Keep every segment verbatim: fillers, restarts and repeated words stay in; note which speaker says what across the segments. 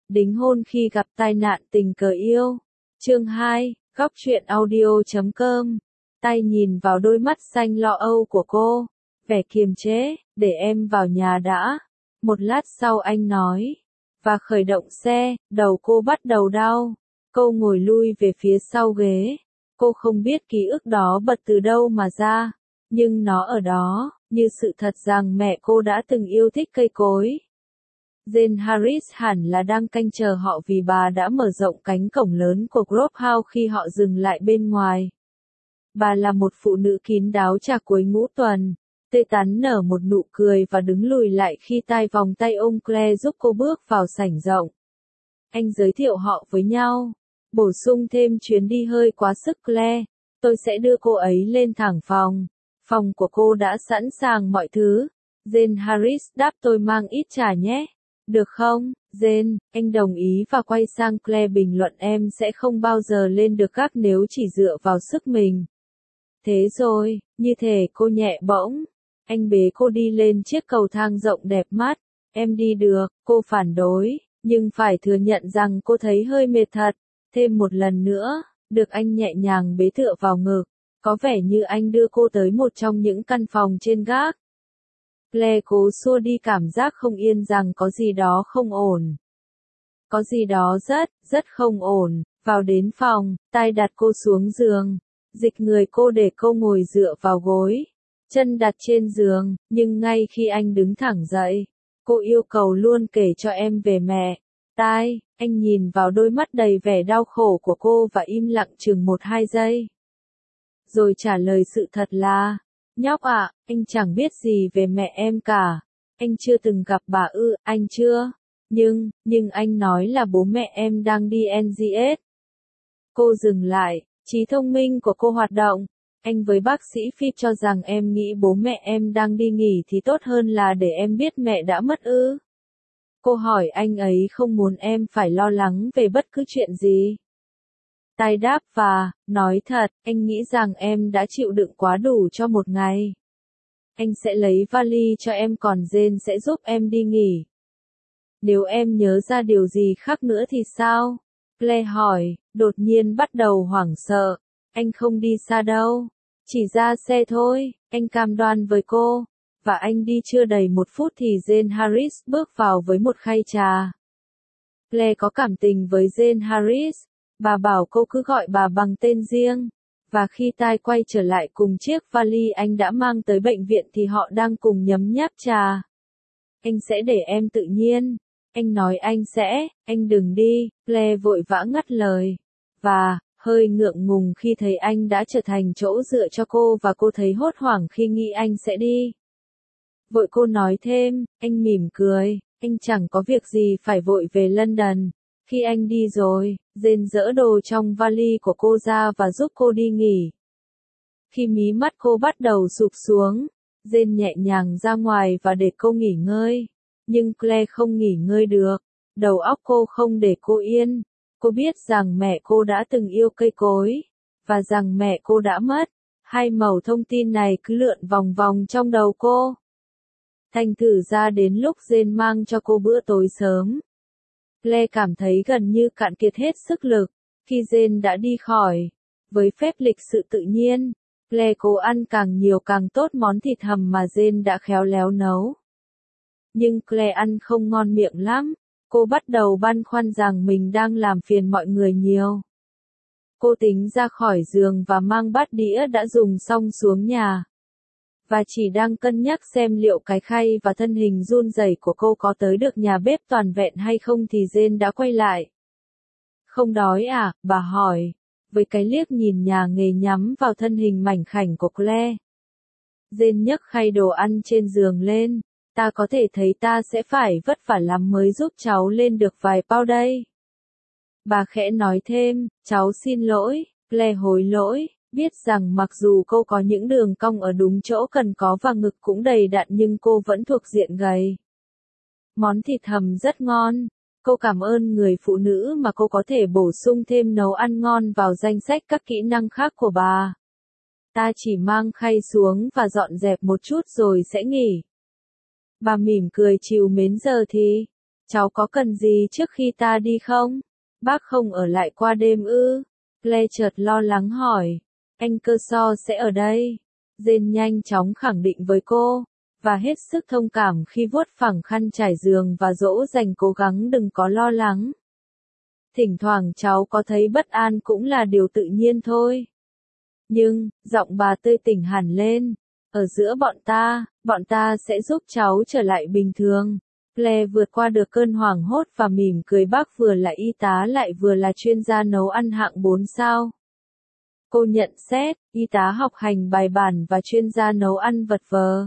Speaker 1: Đính hôn khi gặp tai nạn tình cờ yêu. Chương hai, góc truyện audio chấm com. Tay nhìn vào đôi mắt xanh lo âu của cô, vẻ kiềm chế, để em vào nhà đã. Một lát sau anh nói, và khởi động xe, đầu cô bắt đầu đau. Cô ngồi lui về phía sau ghế. Cô không biết ký ức đó bật từ đâu mà ra, nhưng nó ở đó, như sự thật rằng mẹ cô đã từng yêu thích cây cối. Jane Harris hẳn là đang canh chờ họ vì bà đã mở rộng cánh cổng lớn của Grove House khi họ dừng lại bên ngoài. Bà là một phụ nữ kín đáo trà cuối ngũ tuần, tươi tắn nở một nụ cười và đứng lùi lại khi tay vòng tay ông Claire giúp cô bước vào sảnh rộng. Anh giới thiệu họ với nhau, bổ sung thêm chuyến đi hơi quá sức Claire, tôi sẽ đưa cô ấy lên thẳng phòng. Phòng của cô đã sẵn sàng mọi thứ. Jane Harris đáp tôi mang ít trà nhé. Được không, Jane, anh đồng ý và quay sang Claire bình luận em sẽ không bao giờ lên được gác nếu chỉ dựa vào sức mình. Thế rồi, như thể cô nhẹ bỗng. Anh bế cô đi lên chiếc cầu thang rộng đẹp mắt. Em đi được, cô phản đối, nhưng phải thừa nhận rằng cô thấy hơi mệt thật. Thêm một lần nữa, được anh nhẹ nhàng bế tựa vào ngực. Có vẻ như anh đưa cô tới một trong những căn phòng trên gác. Claire cố xua đi cảm giác không yên rằng có gì đó không ổn. Có gì đó rất, rất không ổn. Vào đến phòng, tay đặt cô xuống giường. Dịch người cô để cô ngồi dựa vào gối. Chân đặt trên giường, nhưng ngay khi anh đứng thẳng dậy, cô yêu cầu luôn kể cho em về mẹ. Tai, anh nhìn vào đôi mắt đầy vẻ đau khổ của cô và im lặng chừng một hai giây. Rồi trả lời sự thật là, nhóc ạ, anh chẳng biết gì về mẹ em cả. Anh chưa từng gặp bà ư, anh chưa. Nhưng, nhưng anh nói là bố mẹ em đang đi en giê ét. Cô dừng lại, trí thông minh của cô hoạt động. Anh với bác sĩ Phip cho rằng em nghĩ bố mẹ em đang đi nghỉ thì tốt hơn là để em biết mẹ đã mất ư. Cô hỏi anh ấy không muốn em phải lo lắng về bất cứ chuyện gì. Tai đáp và, nói thật, anh nghĩ rằng em đã chịu đựng quá đủ cho một ngày. Anh sẽ lấy vali cho em còn Jane sẽ giúp em đi nghỉ. Nếu em nhớ ra điều gì khác nữa thì sao? Claire hỏi, đột nhiên bắt đầu hoảng sợ. Anh không đi xa đâu. Chỉ ra xe thôi, anh cam đoan với cô. Và anh đi chưa đầy một phút thì Jane Harris bước vào với một khay trà. Claire có cảm tình với Jane Harris. Bà bảo cô cứ gọi bà bằng tên riêng. Và khi Tai quay trở lại cùng chiếc vali anh đã mang tới bệnh viện thì họ đang cùng nhấm nháp trà. Anh sẽ để em tự nhiên. Anh nói anh sẽ, anh đừng đi. Claire vội vã ngắt lời. Và, hơi ngượng ngùng khi thấy anh đã trở thành chỗ dựa cho cô và cô thấy hốt hoảng khi nghĩ anh sẽ đi. Vội cô nói thêm, anh mỉm cười, anh chẳng có việc gì phải vội về London. Khi anh đi rồi, Jane dỡ đồ trong vali của cô ra và giúp cô đi nghỉ. Khi mí mắt cô bắt đầu sụp xuống, Jane nhẹ nhàng ra ngoài và để cô nghỉ ngơi. Nhưng Claire không nghỉ ngơi được, đầu óc cô không để cô yên. Cô biết rằng mẹ cô đã từng yêu cây cối, và rằng mẹ cô đã mất. Hai mẩu thông tin này cứ lượn vòng vòng trong đầu cô. Thành thử ra đến lúc Jane mang cho cô bữa tối sớm, Claire cảm thấy gần như cạn kiệt hết sức lực. Khi Jane đã đi khỏi, với phép lịch sự tự nhiên, Claire cố ăn càng nhiều càng tốt món thịt hầm mà Jane đã khéo léo nấu. Nhưng Claire ăn không ngon miệng lắm. Cô bắt đầu băn khoăn rằng mình đang làm phiền mọi người nhiều. Cô tính ra khỏi giường và mang bát đĩa đã dùng xong xuống nhà. Và chỉ đang cân nhắc xem liệu cái khay và thân hình run rẩy của cô có tới được nhà bếp toàn vẹn hay không thì Jane đã quay lại. Không đói à, bà hỏi, với cái liếc nhìn nhà nghề nhắm vào thân hình mảnh khảnh của Claire. Jane nhấc khay đồ ăn trên giường lên. Ta có thể thấy ta sẽ phải vất vả lắm mới giúp cháu lên được vài pound đây. Bà khẽ nói thêm, cháu xin lỗi, Claire hối lỗi, biết rằng mặc dù cô có những đường cong ở đúng chỗ cần có và ngực cũng đầy đặn nhưng cô vẫn thuộc diện gầy. Món thịt hầm rất ngon, cô cảm ơn người phụ nữ mà cô có thể bổ sung thêm nấu ăn ngon vào danh sách các kỹ năng khác của bà. Ta chỉ mang khay xuống và dọn dẹp một chút rồi sẽ nghỉ. Bà mỉm cười trìu mến giờ thì. cháu có cần gì trước khi ta đi không? Bác không ở lại qua đêm ư? Claire chợt lo lắng hỏi. Anh Kershaw sẽ ở đây. Jane nhanh chóng khẳng định với cô, và hết sức thông cảm khi vuốt phẳng khăn trải giường và dỗ dành cố gắng đừng có lo lắng. Thỉnh thoảng cháu có thấy bất an cũng là điều tự nhiên thôi. Nhưng, giọng bà tươi tỉnh hẳn lên. Ở giữa bọn ta, bọn ta sẽ giúp cháu trở lại bình thường. Claire vượt qua được cơn hoảng hốt và mỉm cười, bác vừa là y tá lại vừa là chuyên gia nấu ăn hạng bốn sao. Cô nhận xét, y tá học hành bài bản và chuyên gia nấu ăn vật vờ.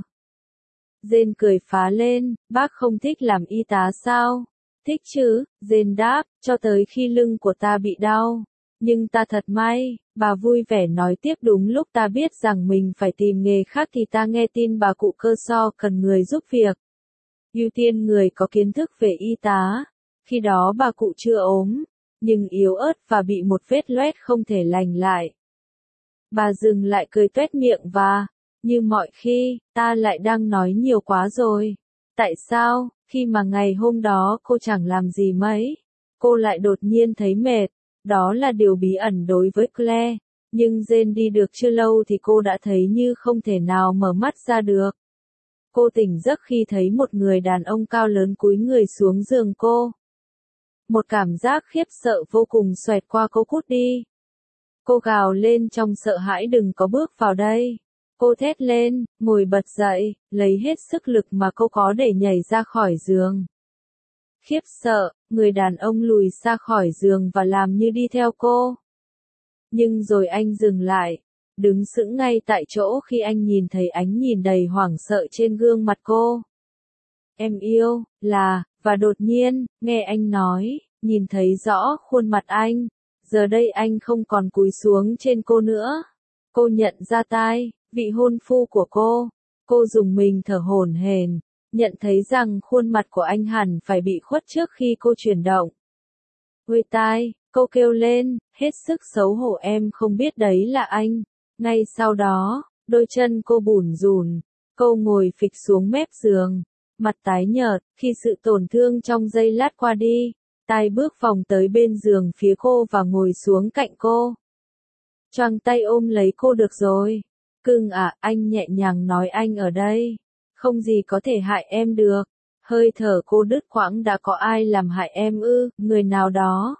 Speaker 1: Jane cười phá lên, bác không thích làm y tá sao? Thích chứ, Jane đáp, cho tới khi lưng của ta bị đau. Nhưng ta thật may, bà vui vẻ nói tiếp, đúng lúc ta biết rằng mình phải tìm nghề khác thì ta nghe tin bà cụ Kershaw cần người giúp việc. Ưu tiên người có kiến thức về y tá. Khi đó bà cụ chưa ốm, nhưng yếu ớt và bị một vết loét không thể lành lại. Bà dừng lại cười tuét miệng và, như mọi khi, ta lại đang nói nhiều quá rồi. Tại sao, khi mà ngày hôm đó cô chẳng làm gì mấy, cô lại đột nhiên thấy mệt? Đó là điều bí ẩn đối với Claire, nhưng Jane đi được chưa lâu thì cô đã thấy như không thể nào mở mắt ra được. Cô tỉnh giấc khi thấy một người đàn ông cao lớn cúi người xuống giường cô. Một cảm giác khiếp sợ vô cùng xoẹt qua cô, cút đi. Cô gào lên trong sợ hãi, đừng có bước vào đây. Cô thét lên, ngồi bật dậy, lấy hết sức lực mà cô có để nhảy ra khỏi giường. Khiếp sợ, người đàn ông lùi ra khỏi giường và làm như đi theo cô. Nhưng rồi anh dừng lại, đứng sững ngay tại chỗ khi anh nhìn thấy ánh nhìn đầy hoảng sợ trên gương mặt cô. Em yêu, là, và đột nhiên, nghe anh nói, nhìn thấy rõ khuôn mặt anh. Giờ đây anh không còn cúi xuống trên cô nữa. Cô nhận ra tai, vị hôn phu của cô. Cô dùng mình thở hổn hển, nhận thấy rằng khuôn mặt của anh hẳn phải bị khuất trước khi cô chuyển động. Ôi tai, cô kêu lên, hết sức xấu hổ, em không biết đấy là anh. Ngay sau đó, đôi chân cô bủn rủn, cô ngồi phịch xuống mép giường, mặt tái nhợt, khi sự tổn thương trong giây lát qua đi. Tai bước vòng tới bên giường phía cô và ngồi xuống cạnh cô. Choàng tay ôm lấy cô, được rồi. Cưng à, anh nhẹ nhàng nói, anh ở đây. Không gì có thể hại em được. Hơi thở cô đứt quãng, đã có ai làm hại em ư, người nào đó?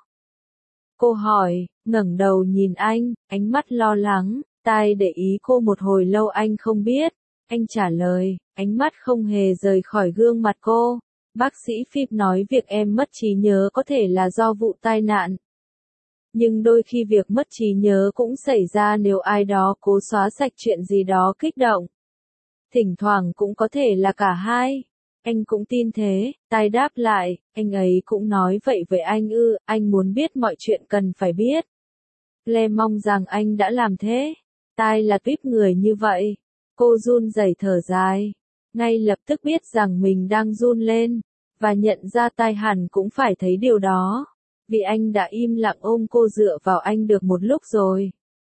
Speaker 1: Cô hỏi, ngẩng đầu nhìn anh, ánh mắt lo lắng. Tai để ý cô một hồi lâu, anh không biết. Anh trả lời, ánh mắt không hề rời khỏi gương mặt cô. Bác sĩ Phip nói việc em mất trí nhớ có thể là do vụ tai nạn. Nhưng đôi khi việc mất trí nhớ cũng xảy ra nếu ai đó cố xóa sạch chuyện gì đó kích động. Thỉnh thoảng cũng có thể là cả hai. Anh cũng tin thế, Tai đáp lại, anh ấy cũng nói vậy với anh ư, anh muốn biết mọi chuyện cần phải biết. Claire mong rằng anh đã làm thế. Tai là tuýp người như vậy. Cô run rẩy thở dài. Ngay lập tức biết rằng mình đang run lên, và nhận ra Tai hẳn cũng phải thấy điều đó, vì anh đã im lặng ôm cô dựa vào anh được một lúc rồi.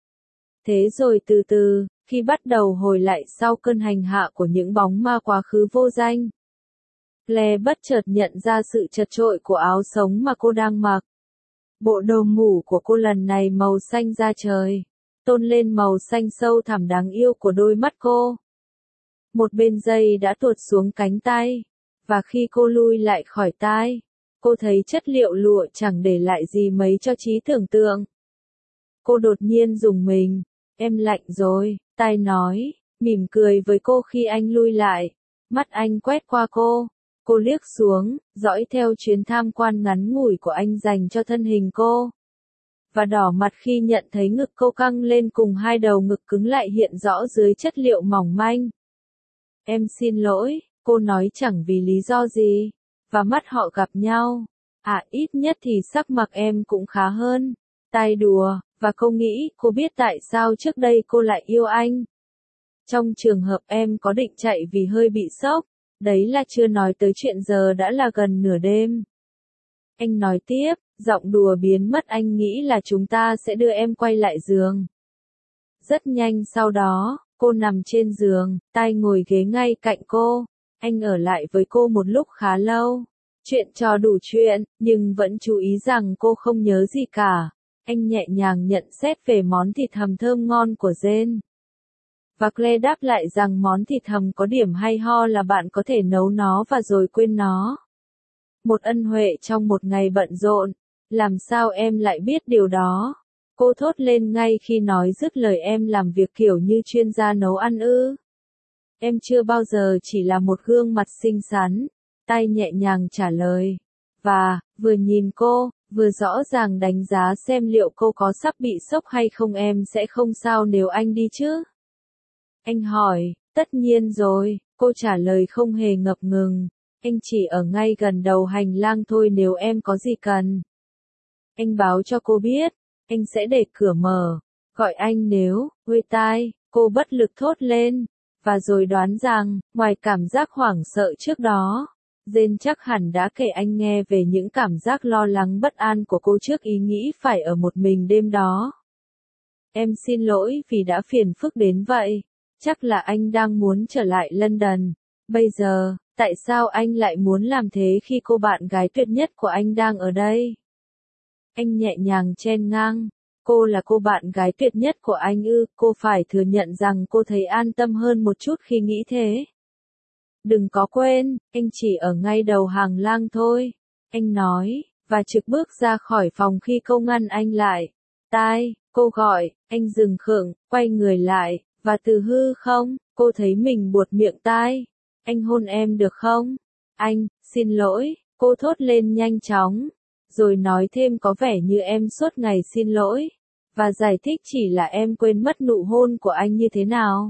Speaker 1: Thế rồi từ từ, khi bắt đầu hồi lại sau cơn hành hạ của những bóng ma quá khứ vô danh, Claire bất chợt nhận ra sự chật chội của áo sống mà cô đang mặc. Bộ đồ ngủ của cô lần này màu xanh da trời, tôn lên màu xanh sâu thẳm đáng yêu của đôi mắt cô. Một bên dây đã tuột xuống cánh tay, và khi cô lui lại khỏi tai, cô thấy chất liệu lụa chẳng để lại gì mấy cho trí tưởng tượng. Cô đột nhiên rùng mình, em lạnh rồi, Tai nói, mỉm cười với cô khi anh lui lại. Mắt anh quét qua cô, cô liếc xuống, dõi theo chuyến tham quan ngắn ngủi của anh dành cho thân hình cô. Và đỏ mặt khi nhận thấy ngực cô căng lên cùng hai đầu ngực cứng lại hiện rõ dưới chất liệu mỏng manh. Em xin lỗi, cô nói chẳng vì lý do gì, và mắt họ gặp nhau. À, ít nhất thì sắc mặt em cũng khá hơn. Tai đùa, và cô nghĩ cô biết tại sao trước đây cô lại yêu anh. Trong trường hợp em có định chạy vì hơi bị sốc, đấy là chưa nói tới chuyện giờ đã là gần nửa đêm. Anh nói tiếp, giọng đùa biến mất, anh nghĩ là chúng ta sẽ đưa em quay lại giường. Rất nhanh sau đó, cô nằm trên giường, Tai ngồi ghế ngay cạnh cô. Anh ở lại với cô một lúc khá lâu. chuyện trò đủ chuyện, nhưng vẫn chú ý rằng cô không nhớ gì cả. Anh nhẹ nhàng nhận xét về món thịt hầm thơm ngon của Jane. Và Claire đáp lại rằng món thịt hầm có điểm hay ho là bạn có thể nấu nó và rồi quên nó. Một ân huệ trong một ngày bận rộn. Làm sao em lại biết điều đó? Cô thốt lên ngay khi nói dứt lời, em làm việc kiểu như chuyên gia nấu ăn ư? Em chưa bao giờ chỉ là một gương mặt xinh xắn. Tai nhẹ nhàng trả lời. Và, vừa nhìn cô, vừa rõ ràng đánh giá xem liệu cô có sắp bị sốc hay không. Em sẽ không sao nếu anh đi chứ? Anh hỏi, tất nhiên rồi, cô trả lời không hề ngập ngừng. Anh chỉ ở ngay gần đầu hành lang thôi nếu em có gì cần. Anh báo cho cô biết, anh sẽ để cửa mở, gọi anh nếu, ôi tai, cô bất lực thốt lên, và rồi đoán rằng, ngoài cảm giác hoảng sợ trước đó, Jane chắc hẳn đã kể anh nghe về những cảm giác lo lắng bất an của cô trước ý nghĩ phải ở một mình đêm đó. Em xin lỗi vì đã phiền phức đến vậy, chắc là anh đang muốn trở lại London. Bây giờ, tại sao anh lại muốn làm thế khi cô bạn gái tuyệt nhất của anh đang ở đây? Anh nhẹ nhàng chen ngang, cô là cô bạn gái tuyệt nhất của anh ư? Cô phải thừa nhận rằng cô thấy an tâm hơn một chút khi nghĩ thế. Đừng có quên, anh chỉ ở ngay đầu hàng lang thôi, anh nói, và trực bước ra khỏi phòng khi cô ngăn anh lại. Tai, cô gọi, anh dừng khựng, quay người lại, và từ hư không, cô thấy mình buột miệng tai. Anh hôn em được không? Anh, xin lỗi, cô thốt lên nhanh chóng. Rồi nói thêm có vẻ như em suốt ngày xin lỗi. Và giải thích chỉ là em quên mất nụ hôn của anh như thế nào.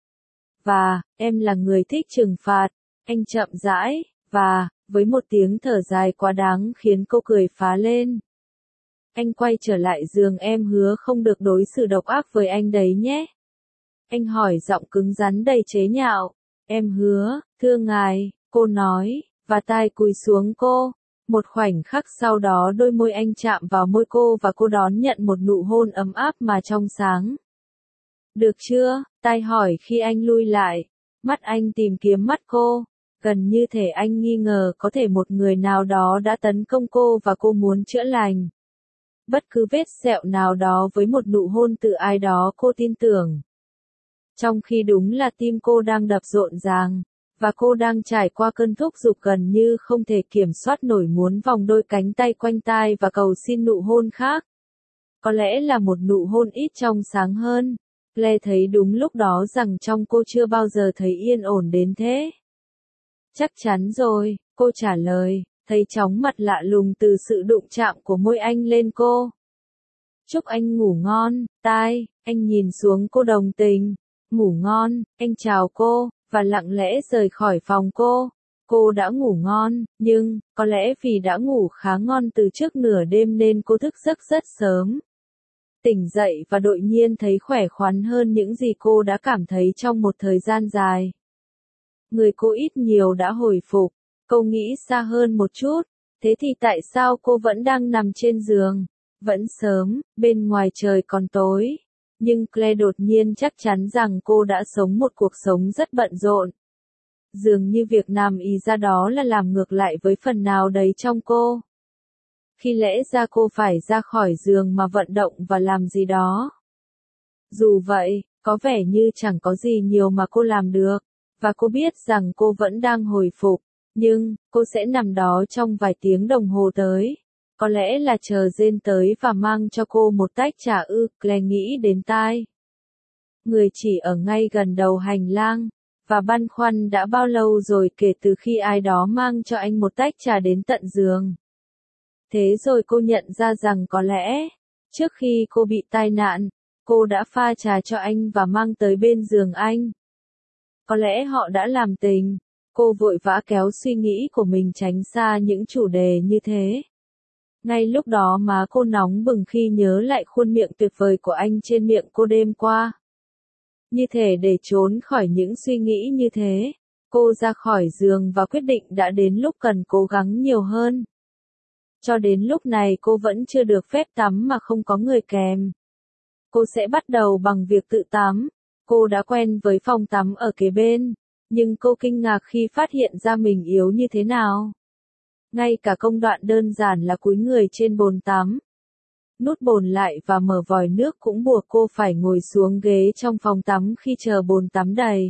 Speaker 1: Và, em là người thích trừng phạt. Anh chậm rãi, và, với một tiếng thở dài quá đáng khiến cô cười phá lên. Anh quay trở lại giường, em hứa không được đối xử độc ác với anh đấy nhé. Anh hỏi giọng cứng rắn đầy chế nhạo. Em hứa, thưa ngài, cô nói, và tai cúi xuống cô. Một khoảnh khắc sau đó đôi môi anh chạm vào môi cô và cô đón nhận một nụ hôn ấm áp mà trong sáng. Được chưa? Tai hỏi khi anh lui lại. Mắt anh tìm kiếm mắt cô. Gần như thể anh nghi ngờ có thể một người nào đó đã tấn công cô và cô muốn chữa lành. Bất cứ vết sẹo nào đó với một nụ hôn từ ai đó cô tin tưởng. Trong khi đúng là tim cô đang đập rộn ràng, và cô đang trải qua cơn thúc giục gần như không thể kiểm soát nổi muốn vòng đôi cánh tay quanh tai và cầu xin nụ hôn khác. Có lẽ là một nụ hôn ít trong sáng hơn. Claire thấy đúng lúc đó rằng trong cô chưa bao giờ thấy yên ổn đến thế. Chắc chắn rồi, cô trả lời, thấy chóng mặt lạ lùng từ sự đụng chạm của môi anh lên cô. Chúc anh ngủ ngon, tai, anh nhìn xuống cô đồng tình. Ngủ ngon, anh chào cô, và lặng lẽ rời khỏi phòng cô. Cô đã ngủ ngon, nhưng, có lẽ vì đã ngủ khá ngon từ trước nửa đêm nên cô thức giấc rất sớm. Tỉnh dậy và đột nhiên thấy khỏe khoắn hơn những gì cô đã cảm thấy trong một thời gian dài. Người cô ít nhiều đã hồi phục, cô nghĩ xa hơn một chút, thế thì tại sao cô vẫn đang nằm trên giường? Vẫn sớm, bên ngoài trời còn tối. Nhưng Claire đột nhiên chắc chắn rằng cô đã sống một cuộc sống rất bận rộn. Dường như việc nằm ì ra đó là làm ngược lại với phần nào đấy trong cô. Khi lẽ ra cô phải ra khỏi giường mà vận động và làm gì đó. Dù vậy, có vẻ như chẳng có gì nhiều mà cô làm được, và cô biết rằng cô vẫn đang hồi phục, nhưng, cô sẽ nằm đó trong vài tiếng đồng hồ tới. Có lẽ là chờ Jane tới và mang cho cô một tách trà ư, Claire nghĩ đến tai. Người chỉ ở ngay gần đầu hành lang, và băn khoăn đã bao lâu rồi kể từ khi ai đó mang cho anh một tách trà đến tận giường. Thế rồi cô nhận ra rằng có lẽ, trước khi cô bị tai nạn, cô đã pha trà cho anh và mang tới bên giường anh. Có lẽ họ đã làm tình. Cô vội vã kéo suy nghĩ của mình tránh xa những chủ đề như thế. Ngay lúc đó má cô nóng bừng khi nhớ lại khuôn miệng tuyệt vời của anh trên miệng cô đêm qua. Như thể để trốn khỏi những suy nghĩ như thế, cô ra khỏi giường và quyết định đã đến lúc cần cố gắng nhiều hơn. Cho đến lúc này cô vẫn chưa được phép tắm mà không có người kèm. Cô sẽ bắt đầu bằng việc tự tắm. Cô đã quen với phòng tắm ở kế bên, nhưng cô kinh ngạc khi phát hiện ra mình yếu như thế nào. Ngay cả công đoạn đơn giản là cúi người trên bồn tắm, nút bồn lại và mở vòi nước cũng buộc cô phải ngồi xuống ghế trong phòng tắm khi chờ bồn tắm đầy.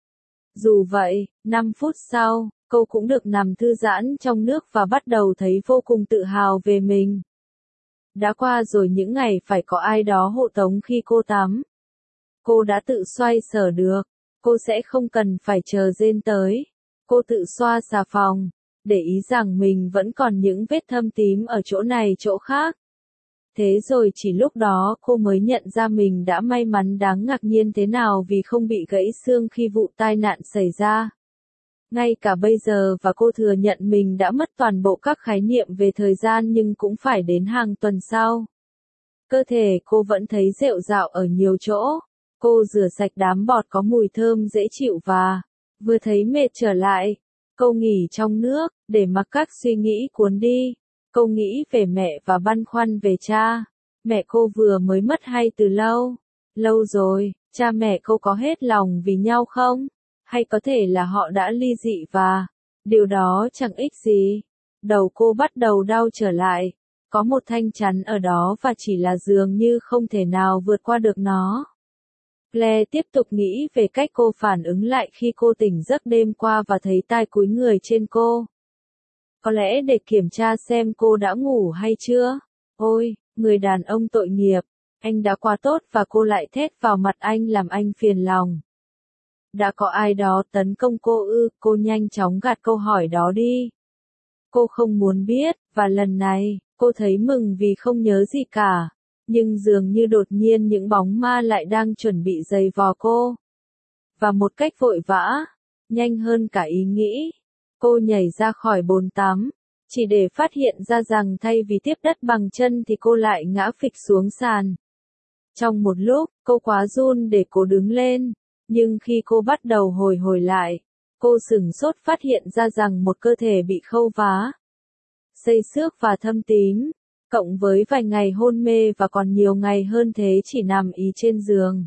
Speaker 1: Dù vậy, năm phút sau, cô cũng được nằm thư giãn trong nước và bắt đầu thấy vô cùng tự hào về mình. Đã qua rồi những ngày phải có ai đó hộ tống khi cô tắm. Cô đã tự xoay sở được, cô sẽ không cần phải chờ rên tới. Cô tự xoa xà phòng, để ý rằng mình vẫn còn những vết thâm tím ở chỗ này chỗ khác. Thế rồi chỉ lúc đó cô mới nhận ra mình đã may mắn đáng ngạc nhiên thế nào vì không bị gãy xương khi vụ tai nạn xảy ra. Ngay cả bây giờ và cô thừa nhận mình đã mất toàn bộ các khái niệm về thời gian nhưng cũng phải đến hàng tuần sau. Cơ thể cô vẫn thấy rệu rạo ở nhiều chỗ. Cô rửa sạch đám bọt có mùi thơm dễ chịu và vừa thấy mệt trở lại. Cô nghỉ trong nước, để mặc các suy nghĩ cuốn đi. Cô nghĩ về mẹ và băn khoăn về cha. Mẹ cô vừa mới mất hay từ lâu? Lâu rồi, cha mẹ cô có hết lòng vì nhau không? Hay có thể là họ đã ly dị và điều đó chẳng ích gì. Đầu cô bắt đầu đau trở lại. Có một thanh chắn ở đó và chỉ là dường như không thể nào vượt qua được nó. Claire tiếp tục nghĩ về cách cô phản ứng lại khi cô tỉnh giấc đêm qua và thấy tai cúi người trên cô. Có lẽ để kiểm tra xem cô đã ngủ hay chưa. Ôi, người đàn ông tội nghiệp, anh đã quá tốt và cô lại thét vào mặt anh làm anh phiền lòng. Đã có ai đó tấn công cô ư? Cô nhanh chóng gạt câu hỏi đó đi. Cô không muốn biết, và lần này, cô thấy mừng vì không nhớ gì cả. Nhưng dường như đột nhiên những bóng ma lại đang chuẩn bị giày vò cô. Và một cách vội vã, nhanh hơn cả ý nghĩ, cô nhảy ra khỏi bồn tắm, chỉ để phát hiện ra rằng thay vì tiếp đất bằng chân thì cô lại ngã phịch xuống sàn. Trong một lúc, cô quá run để cô đứng lên, nhưng khi cô bắt đầu hồi hồi lại, cô sửng sốt phát hiện ra rằng một cơ thể bị khâu vá, xây xước và thâm tím, cộng với vài ngày hôn mê và còn nhiều ngày hơn thế chỉ nằm ý trên giường,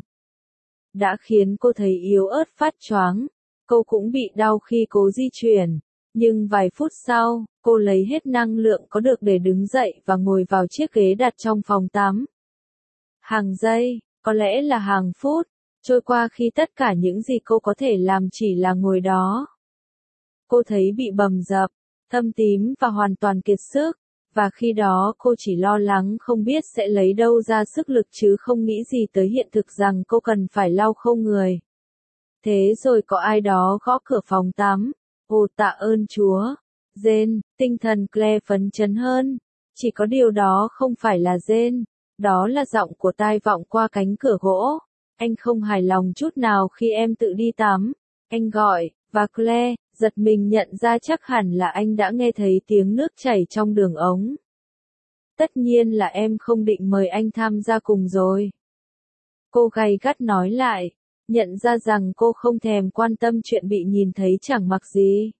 Speaker 1: đã khiến cô thấy yếu ớt phát choáng. Cô cũng bị đau khi cố di chuyển, nhưng vài phút sau, cô lấy hết năng lượng có được để đứng dậy và ngồi vào chiếc ghế đặt trong phòng tắm. Hàng giây, có lẽ là hàng phút, trôi qua khi tất cả những gì cô có thể làm chỉ là ngồi đó. Cô thấy bị bầm dập, thâm tím và hoàn toàn kiệt sức, và khi đó cô chỉ lo lắng không biết sẽ lấy đâu ra sức lực chứ không nghĩ gì tới hiện thực rằng cô cần phải lau khô người. Thế rồi có ai đó gõ cửa phòng tắm. Ồ tạ ơn Chúa. Jane, tinh thần Claire phấn chấn hơn. Chỉ có điều đó không phải là Jane. Đó là giọng của tai vọng qua cánh cửa gỗ. Anh không hài lòng chút nào khi em tự đi tắm. Anh gọi, và Claire, giật mình nhận ra chắc hẳn là anh đã nghe thấy tiếng nước chảy trong đường ống. Tất nhiên là em không định mời anh tham gia cùng rồi. Cô gay gắt nói lại, nhận ra rằng cô không thèm quan tâm chuyện bị nhìn thấy chẳng mặc gì.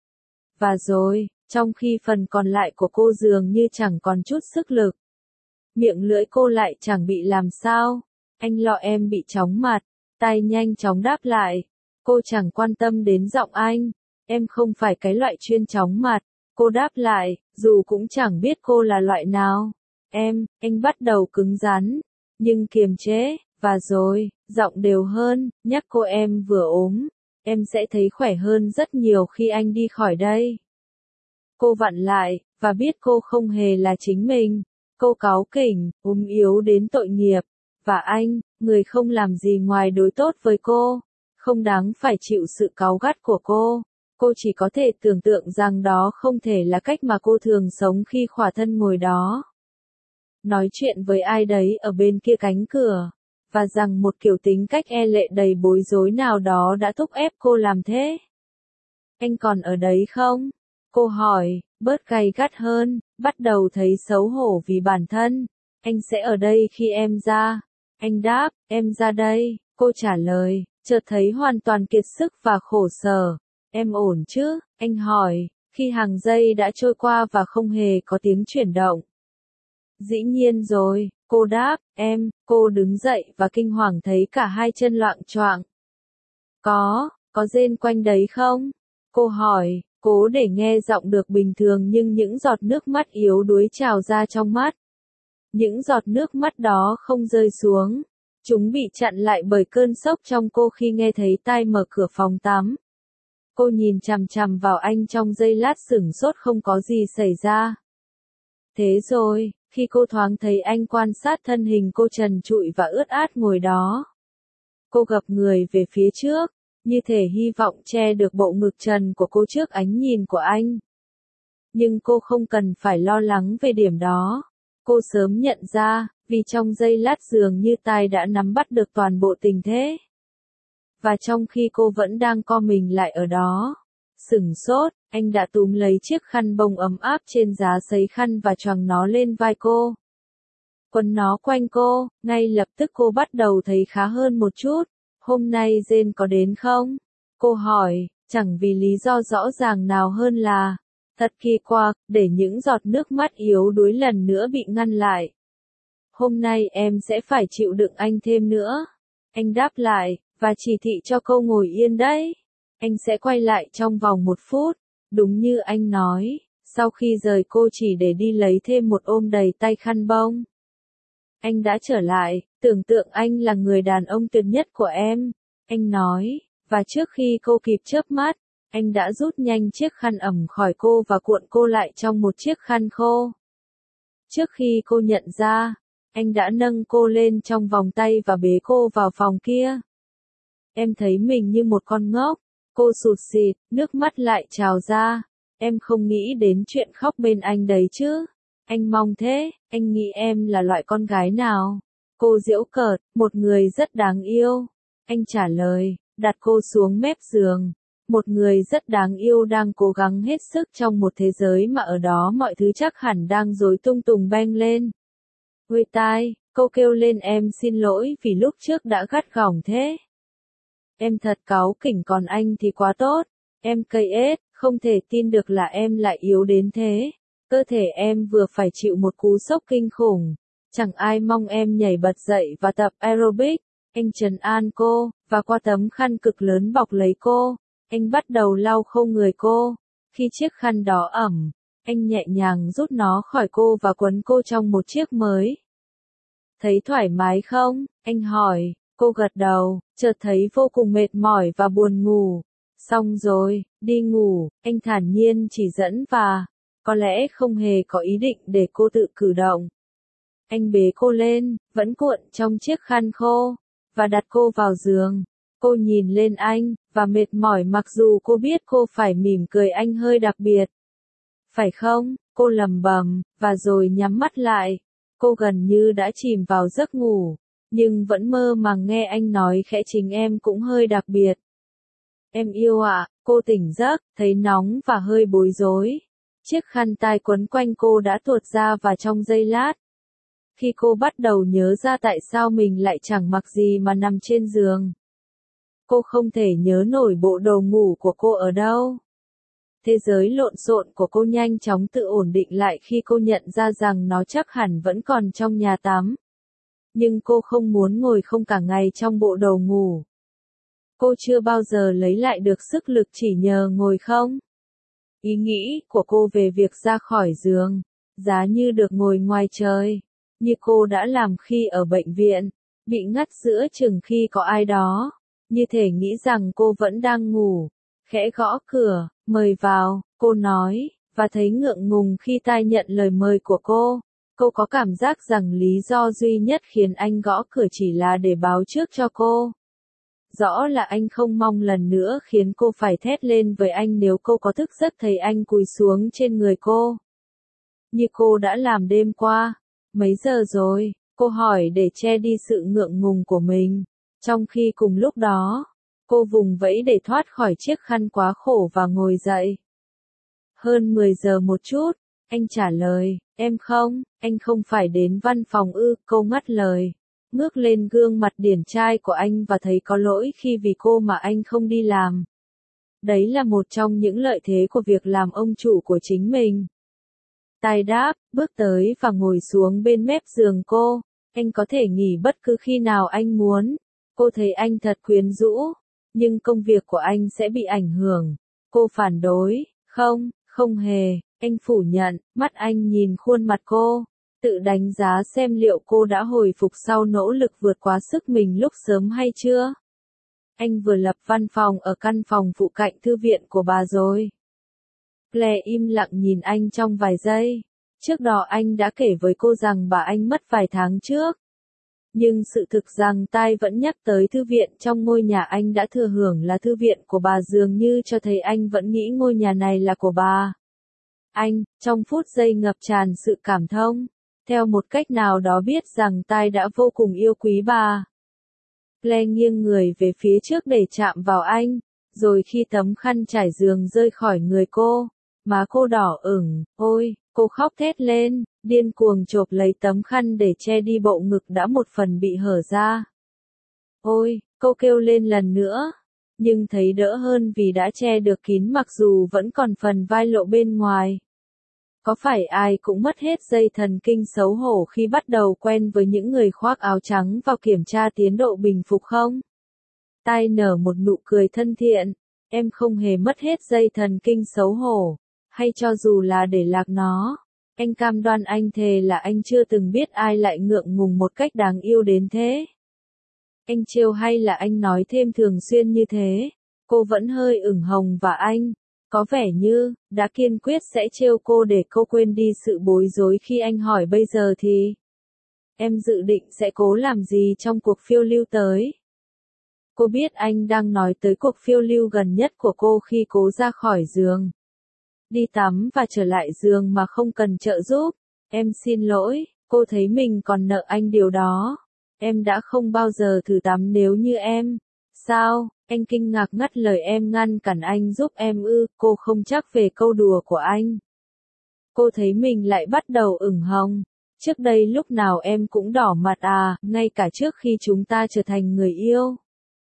Speaker 1: Và rồi, trong khi phần còn lại của cô dường như chẳng còn chút sức lực. Miệng lưỡi cô lại chẳng bị làm sao. Anh lo em bị chóng mặt. Tai nhanh chóng đáp lại. Cô chẳng quan tâm đến giọng anh. Em không phải cái loại chuyên chóng mặt. Cô đáp lại, dù cũng chẳng biết cô là loại nào. Em, anh bắt đầu cứng rắn, nhưng kiềm chế, và rồi, giọng đều hơn, nhắc cô em vừa ốm. Em sẽ thấy khỏe hơn rất nhiều khi anh đi khỏi đây. Cô vặn lại, và biết cô không hề là chính mình. Cô cáu kỉnh, ốm yếu đến tội nghiệp. Và anh, người không làm gì ngoài đối tốt với cô, không đáng phải chịu sự cáu gắt của cô. Cô chỉ có thể tưởng tượng rằng đó không thể là cách mà cô thường sống khi khỏa thân ngồi đó. Nói chuyện với ai đấy ở bên kia cánh cửa. Và rằng một kiểu tính cách e lệ đầy bối rối nào đó đã thúc ép cô làm thế. Anh còn ở đấy không? Cô hỏi, bớt gay gắt hơn, bắt đầu thấy xấu hổ vì bản thân. Anh sẽ ở đây khi em ra. Anh đáp, em ra đây. Cô trả lời, chợt thấy hoàn toàn kiệt sức và khổ sở. Em ổn chứ? Anh hỏi, khi hàng giây đã trôi qua và không hề có tiếng chuyển động. Dĩ nhiên rồi, cô đáp, em, cô đứng dậy và kinh hoàng thấy cả hai chân loạng choạng. Có, có rên quanh đấy không? Cô hỏi, cố để nghe giọng được bình thường nhưng những giọt nước mắt yếu đuối trào ra trong mắt. Những giọt nước mắt đó không rơi xuống. Chúng bị chặn lại bởi cơn sốc trong cô khi nghe thấy tai mở cửa phòng tắm. Cô nhìn chằm chằm vào anh trong giây lát sửng sốt không có gì xảy ra. Thế rồi, khi cô thoáng thấy anh quan sát thân hình cô trần trụi và ướt át ngồi đó. Cô gập người về phía trước, như thể hy vọng che được bộ ngực trần của cô trước ánh nhìn của anh. Nhưng cô không cần phải lo lắng về điểm đó. Cô sớm nhận ra, vì trong giây lát dường như tai đã nắm bắt được toàn bộ tình thế. Và trong khi cô vẫn đang co mình lại ở đó, sửng sốt, anh đã túm lấy chiếc khăn bông ấm áp trên giá sấy khăn và choàng nó lên vai cô. Quấn nó quanh cô, ngay lập tức cô bắt đầu thấy khá hơn một chút. Hôm nay Jane có đến không? Cô hỏi, chẳng vì lý do rõ ràng nào hơn là, thật kỳ quặc, để những giọt nước mắt yếu đuối lần nữa bị ngăn lại. Hôm nay em sẽ phải chịu đựng anh thêm nữa. Anh đáp lại, và chỉ thị cho cô ngồi yên đấy. Anh sẽ quay lại trong vòng một phút, đúng như anh nói, sau khi rời cô chỉ để đi lấy thêm một ôm đầy tay khăn bông. Anh đã trở lại, tưởng tượng anh là người đàn ông tuyệt nhất của em, anh nói, và trước khi cô kịp chớp mắt, anh đã rút nhanh chiếc khăn ẩm khỏi cô và cuộn cô lại trong một chiếc khăn khô. Trước khi cô nhận ra, anh đã nâng cô lên trong vòng tay và bế cô vào phòng kia. Em thấy mình như một con ngốc, cô sụt sịt, nước mắt lại trào ra. Em không nghĩ đến chuyện khóc bên anh đấy chứ. Anh mong thế, anh nghĩ em là loại con gái nào? Cô giễu cợt, một người rất đáng yêu. Anh trả lời, đặt cô xuống mép giường. Một người rất đáng yêu đang cố gắng hết sức trong một thế giới mà ở đó mọi thứ chắc hẳn đang rối tung tùng beng lên. Ôi tai, cô kêu lên em xin lỗi vì lúc trước đã gắt gỏng thế. Em thật cáu kỉnh còn anh thì quá tốt. Em cây ết, không thể tin được là em lại yếu đến thế. Cơ thể em vừa phải chịu một cú sốc kinh khủng. Chẳng ai mong em nhảy bật dậy và tập aerobic. Anh trấn an cô, và qua tấm khăn cực lớn bọc lấy cô, anh bắt đầu lau khô người cô. Khi chiếc khăn đó ẩm, anh nhẹ nhàng rút nó khỏi cô và quấn cô trong một chiếc mới. Thấy thoải mái không? Anh hỏi. Cô gật đầu, chợt thấy vô cùng mệt mỏi và buồn ngủ. Xong rồi, đi ngủ, anh thản nhiên chỉ dẫn và, có lẽ không hề có ý định để cô tự cử động. Anh bế cô lên, vẫn cuộn trong chiếc khăn khô, và đặt cô vào giường. Cô nhìn lên anh, và mệt mỏi mặc dù cô biết cô phải mỉm cười anh hơi đặc biệt. Phải không? Cô lẩm bẩm, và rồi nhắm mắt lại. Cô gần như đã chìm vào giấc ngủ, nhưng vẫn mơ màng nghe anh nói khẽ chính em cũng hơi đặc biệt. Em yêu ạ, à, cô tỉnh giấc, thấy nóng và hơi bối rối. Chiếc khăn tai quấn quanh cô đã tuột ra và trong giây lát. Khi cô bắt đầu nhớ ra tại sao mình lại chẳng mặc gì mà nằm trên giường. Cô không thể nhớ nổi bộ đồ ngủ của cô ở đâu. Thế giới lộn xộn của cô nhanh chóng tự ổn định lại khi cô nhận ra rằng nó chắc hẳn vẫn còn trong nhà tắm. Nhưng cô không muốn ngồi không cả ngày trong bộ đồ ngủ. Cô chưa bao giờ lấy lại được sức lực chỉ nhờ ngồi không. Ý nghĩ của cô về việc ra khỏi giường, giá như được ngồi ngoài trời, như cô đã làm khi ở bệnh viện, bị ngắt giữa chừng khi có ai đó, như thể nghĩ rằng cô vẫn đang ngủ, khẽ gõ cửa, mời vào, cô nói, và thấy ngượng ngùng khi tai nhận lời mời của cô. Cô có cảm giác rằng lý do duy nhất khiến anh gõ cửa chỉ là để báo trước cho cô. Rõ là anh không mong lần nữa khiến cô phải thét lên với anh nếu cô có thức giấc thấy anh cúi xuống trên người cô. Như cô đã làm đêm qua. Mấy giờ rồi? Cô hỏi để che đi sự ngượng ngùng của mình. Trong khi cùng lúc đó, cô vùng vẫy để thoát khỏi chiếc khăn quá khổ và ngồi dậy. Hơn mười giờ một chút, anh trả lời, em không, anh không phải đến văn phòng ư, cô ngắt lời. Ngước lên gương mặt điển trai của anh và thấy có lỗi khi vì cô mà anh không đi làm. Đấy là một trong những lợi thế của việc làm ông chủ của chính mình. Tai đáp, bước tới và ngồi xuống bên mép giường cô. Anh có thể nghỉ bất cứ khi nào anh muốn. Cô thấy anh thật quyến rũ, nhưng công việc của anh sẽ bị ảnh hưởng. Cô phản đối, Không, không hề, anh phủ nhận, mắt anh nhìn khuôn mặt cô, tự đánh giá xem liệu cô đã hồi phục sau nỗ lực vượt quá sức mình lúc sớm hay chưa. Anh vừa lập văn phòng ở căn phòng phụ cạnh thư viện của bà rồi. Claire im lặng nhìn anh trong vài giây. Trước đó anh đã kể với cô rằng bà anh mất vài tháng trước. Nhưng sự thực rằng tai vẫn nhắc tới thư viện trong ngôi nhà anh đã thừa hưởng là thư viện của bà dường như cho thấy anh vẫn nghĩ ngôi nhà này là của bà. Anh, trong phút giây ngập tràn sự cảm thông, theo một cách nào đó biết rằng tai đã vô cùng yêu quý bà. Claire nghiêng người về phía trước để chạm vào anh, rồi khi tấm khăn trải giường rơi khỏi người cô, má cô đỏ ửng, ôi, cô khóc thét lên, điên cuồng chộp lấy tấm khăn để che đi bộ ngực đã một phần bị hở ra. Ôi, cô kêu lên lần nữa, nhưng thấy đỡ hơn vì đã che được kín mặc dù vẫn còn phần vai lộ bên ngoài. Có phải ai cũng mất hết dây thần kinh xấu hổ khi bắt đầu quen với những người khoác áo trắng vào kiểm tra tiến độ bình phục không? Tai nở một nụ cười thân thiện, em không hề mất hết dây thần kinh xấu hổ, hay cho dù là để lạc nó. Anh cam đoan anh thề là anh chưa từng biết ai lại ngượng ngùng một cách đáng yêu đến thế. Anh trêu hay là anh nói thêm thường xuyên như thế? Cô vẫn hơi ửng hồng và anh, có vẻ như, đã kiên quyết sẽ trêu cô để cô quên đi sự bối rối khi anh hỏi bây giờ thì. Em dự định sẽ cố làm gì trong cuộc phiêu lưu tới? Cô biết anh đang nói tới cuộc phiêu lưu gần nhất của cô khi cố ra khỏi giường. Đi tắm và trở lại giường mà không cần trợ giúp. Em xin lỗi, cô thấy mình còn nợ anh điều đó. Em đã không bao giờ thử tắm nếu như em. Sao? Anh kinh ngạc ngắt lời em ngăn cản anh giúp em ư, cô không chắc về câu đùa của anh. Cô thấy mình lại bắt đầu ửng hồng. Trước đây lúc nào em cũng đỏ mặt à, ngay cả trước khi chúng ta trở thành người yêu.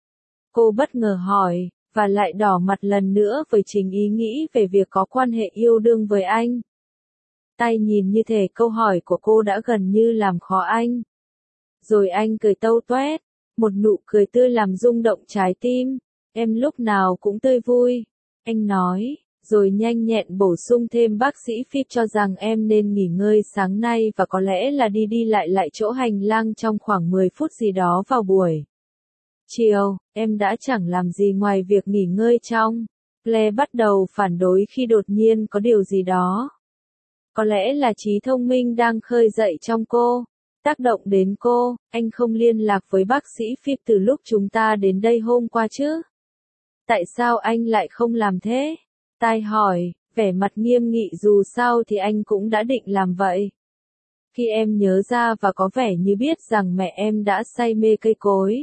Speaker 1: Cô bất ngờ hỏi, và lại đỏ mặt lần nữa với chính ý nghĩ về việc có quan hệ yêu đương với anh. Tai nhìn như thể câu hỏi của cô đã gần như làm khó anh. Rồi anh cười tâu toét, một nụ cười tươi làm rung động trái tim. Em lúc nào cũng tươi vui. Anh nói, rồi nhanh nhẹn bổ sung thêm bác sĩ Phip cho rằng em nên nghỉ ngơi sáng nay và có lẽ là đi đi lại lại chỗ hành lang trong khoảng mười phút gì đó vào buổi chiều. Em đã chẳng làm gì ngoài việc nghỉ ngơi trong. Claire bắt đầu phản đối khi đột nhiên có điều gì đó. Có lẽ là trí thông minh đang khơi dậy trong cô. Tác động đến cô, anh không liên lạc với bác sĩ Phip từ lúc chúng ta đến đây hôm qua chứ? Tại sao anh lại không làm thế? Tai hỏi, vẻ mặt nghiêm nghị dù sao thì anh cũng đã định làm vậy. Khi em nhớ ra và có vẻ như biết rằng mẹ em đã say mê cây cối.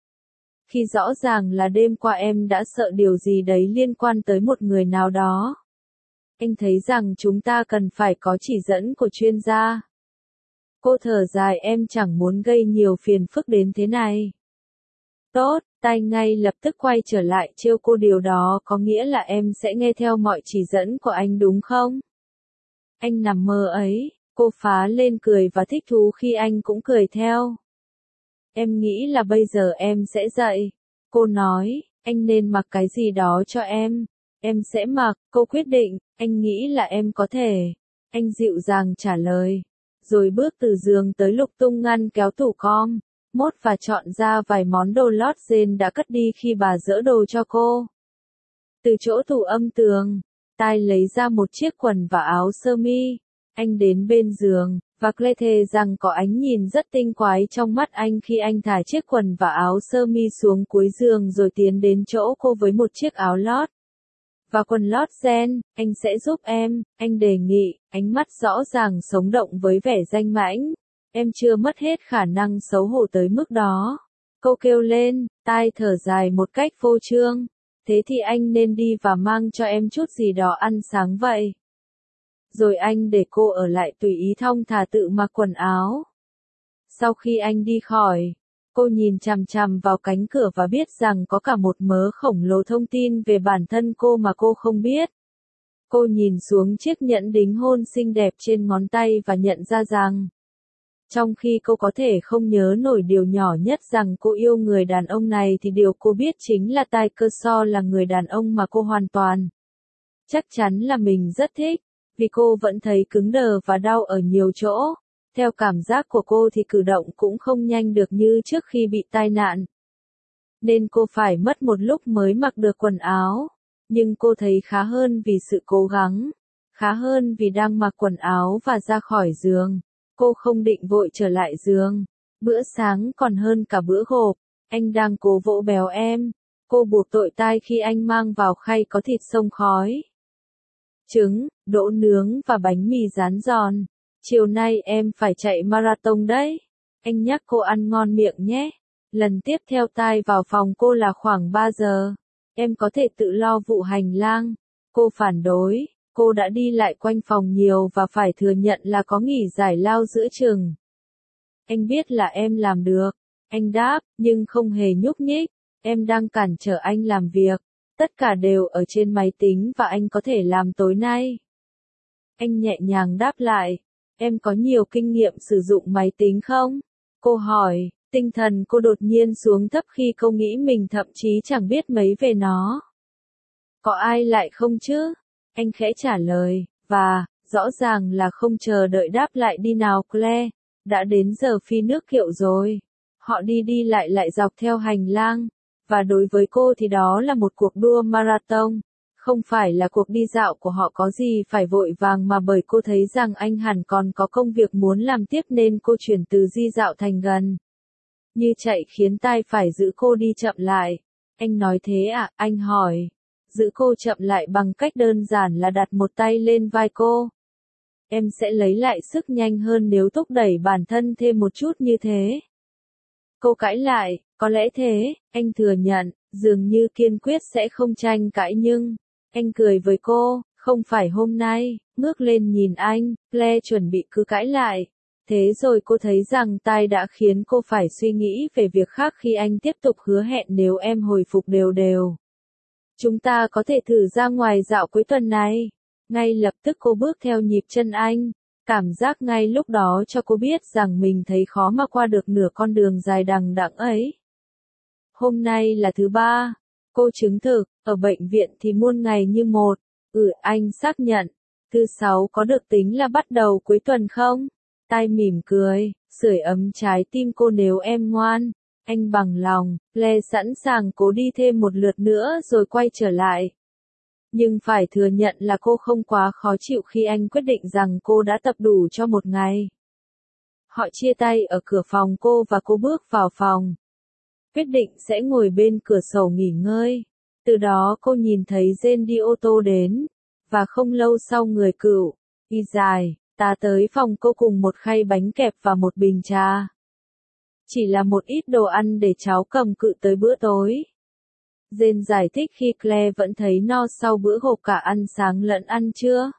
Speaker 1: Khi rõ ràng là đêm qua em đã sợ điều gì đấy liên quan tới một người nào đó. Anh thấy rằng chúng ta cần phải có chỉ dẫn của chuyên gia. Cô thở dài em chẳng muốn gây nhiều phiền phức đến thế này. Tốt, Tai ngay lập tức quay trở lại trêu cô điều đó có nghĩa là em sẽ nghe theo mọi chỉ dẫn của anh đúng không? Anh nằm mơ ấy, cô phá lên cười và thích thú khi anh cũng cười theo. Em nghĩ là bây giờ em sẽ dậy. Cô nói, anh nên mặc cái gì đó cho em. Em sẽ mặc, cô quyết định, anh nghĩ là em có thể. Anh dịu dàng trả lời. Rồi bước từ giường tới lục tung ngăn kéo tủ com, mốt và chọn ra vài món đồ lót Jane đã cất đi khi bà dỡ đồ cho cô. Từ chỗ tủ âm tường, Tai lấy ra một chiếc quần và áo sơ mi. Anh đến bên giường, và Claire thề rằng có ánh nhìn rất tinh quái trong mắt anh khi anh thả chiếc quần và áo sơ mi xuống cuối giường rồi tiến đến chỗ cô với một chiếc áo lót. Và quần lót gen, anh sẽ giúp em, anh đề nghị, ánh mắt rõ ràng sống động với vẻ danh mãnh. Em chưa mất hết khả năng xấu hổ tới mức đó. Cô kêu lên, Tai thở dài một cách vô trương. Thế thì anh nên đi và mang cho em chút gì đó ăn sáng vậy. Rồi anh để cô ở lại tùy ý thong thả tự mặc quần áo. Sau khi anh đi khỏi, cô nhìn chằm chằm vào cánh cửa và biết rằng có cả một mớ khổng lồ thông tin về bản thân cô mà cô không biết. Cô nhìn xuống chiếc nhẫn đính hôn xinh đẹp trên ngón tay và nhận ra rằng, trong khi cô có thể không nhớ nổi điều nhỏ nhất rằng cô yêu người đàn ông này thì điều cô biết chính là Tai Kershaw là người đàn ông mà cô hoàn toàn Chắc chắn là mình rất thích, vì cô vẫn thấy cứng đờ và đau ở nhiều chỗ. Theo cảm giác của cô thì cử động cũng không nhanh được như trước khi bị tai nạn. Nên cô phải mất một lúc mới mặc được quần áo. Nhưng cô thấy khá hơn vì sự cố gắng. Khá hơn vì đang mặc quần áo và ra khỏi giường. Cô không định vội trở lại giường. Bữa sáng còn hơn cả bữa gộp. Anh đang cố vỗ béo em. Cô buộc tội tai khi anh mang vào khay có thịt xông khói, trứng, đỗ nướng và bánh mì rán giòn. Chiều nay em phải chạy marathon đấy. Anh nhắc cô ăn ngon miệng nhé. Lần tiếp theo tai vào phòng cô là khoảng ba giờ. Em có thể tự lo vụ hành lang. Cô phản đối. Cô đã đi lại quanh phòng nhiều và phải thừa nhận là có nghỉ giải lao giữa chừng. Anh biết là em làm được. Anh đáp, nhưng không hề nhúc nhích. Em đang cản trở anh làm việc. Tất cả đều ở trên máy tính và anh có thể làm tối nay. Anh nhẹ nhàng đáp lại. Em có nhiều kinh nghiệm sử dụng máy tính không? Cô hỏi, tinh thần cô đột nhiên xuống thấp khi cô nghĩ mình thậm chí chẳng biết mấy về nó. Có ai lại không chứ? Anh khẽ trả lời, và, rõ ràng là không chờ đợi đáp lại đi nào Claire, đã đến giờ phi nước kiệu rồi. Họ đi đi lại lại dọc theo hành lang, và đối với cô thì đó là một cuộc đua marathon. Không phải là cuộc đi dạo của họ có gì phải vội vàng mà bởi cô thấy rằng anh hẳn còn có công việc muốn làm tiếp nên cô chuyển từ đi dạo thành gần. Như chạy khiến tai phải giữ cô đi chậm lại. Anh nói thế à? Anh hỏi. Giữ cô chậm lại bằng cách đơn giản là đặt một tay lên vai cô. Em sẽ lấy lại sức nhanh hơn nếu thúc đẩy bản thân thêm một chút như thế. Cô cãi lại, có lẽ thế, anh thừa nhận, dường như kiên quyết sẽ không tranh cãi nhưng, anh cười với cô, không phải hôm nay, ngước lên nhìn anh, Claire chuẩn bị cứ cãi lại. Thế rồi cô thấy rằng tai đã khiến cô phải suy nghĩ về việc khác khi anh tiếp tục hứa hẹn nếu em hồi phục đều đều. Chúng ta có thể thử ra ngoài dạo cuối tuần này. Ngay lập tức cô bước theo nhịp chân anh. Cảm giác ngay lúc đó cho cô biết rằng mình thấy khó mà qua được nửa con đường dài đằng đẵng ấy. Hôm nay là thứ ba. Cô chứng thực, ở bệnh viện thì muôn ngày như một. Ừ, anh xác nhận. Thứ sáu có được tính là bắt đầu cuối tuần không? Tai mỉm cười, sưởi ấm trái tim cô nếu em ngoan. Anh bằng lòng, Claire sẵn sàng cố đi thêm một lượt nữa rồi quay trở lại. Nhưng phải thừa nhận là cô không quá khó chịu khi anh quyết định rằng cô đã tập đủ cho một ngày. Họ chia tay ở cửa phòng cô và cô bước vào phòng. Quyết định sẽ ngồi bên cửa sổ nghỉ ngơi. Từ đó cô nhìn thấy Jane đi ô tô đến. Và không lâu sau người cựu, y dài, ta tới phòng cô cùng một khay bánh kẹp và một bình trà. Chỉ là một ít đồ ăn để cháu cầm cự tới bữa tối. Jane giải thích khi Claire vẫn thấy no sau bữa hộp cả ăn sáng lẫn ăn trưa.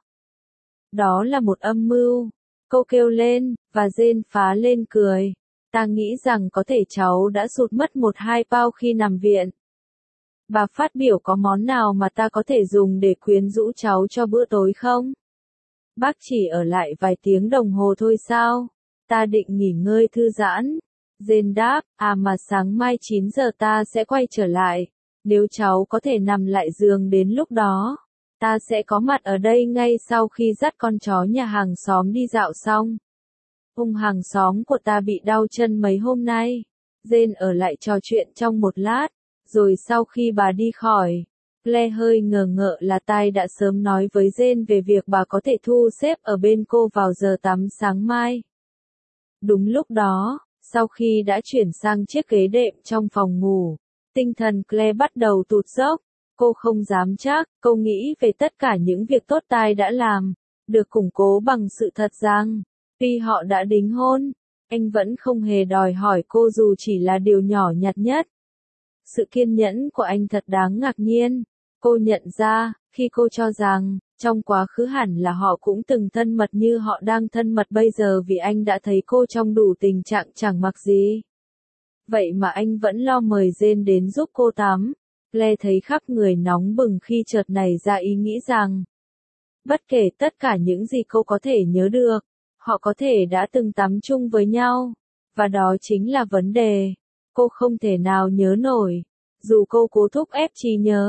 Speaker 1: Đó là một âm mưu. Cô kêu lên, và Jane phá lên cười. Ta nghĩ rằng có thể cháu đã sụt mất một hai pound khi nằm viện. Bà phát biểu có món nào mà ta có thể dùng để quyến rũ cháu cho bữa tối không? Bác chỉ ở lại vài tiếng đồng hồ thôi sao? Ta định nghỉ ngơi thư giãn. Jane đáp, à mà sáng mai chín giờ ta sẽ quay trở lại. Nếu cháu có thể nằm lại giường đến lúc đó, ta sẽ có mặt ở đây ngay sau khi dắt con chó nhà hàng xóm đi dạo xong. Ông hàng xóm của ta bị đau chân mấy hôm nay. Jane ở lại trò chuyện trong một lát, rồi sau khi bà đi khỏi, Claire hơi ngờ ngợ là tai đã sớm nói với Jane về việc bà có thể thu xếp ở bên cô vào giờ tắm sáng mai. Đúng lúc đó, sau khi đã chuyển sang chiếc ghế đệm trong phòng ngủ, tinh thần Claire bắt đầu tụt dốc. Cô không dám chắc, cô nghĩ về tất cả những việc tốt tai đã làm, được củng cố bằng sự thật rằng, tuy họ đã đính hôn, anh vẫn không hề đòi hỏi cô dù chỉ là điều nhỏ nhặt nhất. Sự kiên nhẫn của anh thật đáng ngạc nhiên. Cô nhận ra, khi cô cho rằng, trong quá khứ hẳn là họ cũng từng thân mật như họ đang thân mật bây giờ vì anh đã thấy cô trong đủ tình trạng chẳng mặc gì. Vậy mà anh vẫn lo mời Jane đến giúp cô tắm. Claire thấy khắp người nóng bừng khi chợt nảy ra ý nghĩ rằng, bất kể tất cả những gì cô có thể nhớ được, họ có thể đã từng tắm chung với nhau. Và đó chính là vấn đề. Cô không thể nào nhớ nổi. Dù cô cố thúc ép trí nhớ,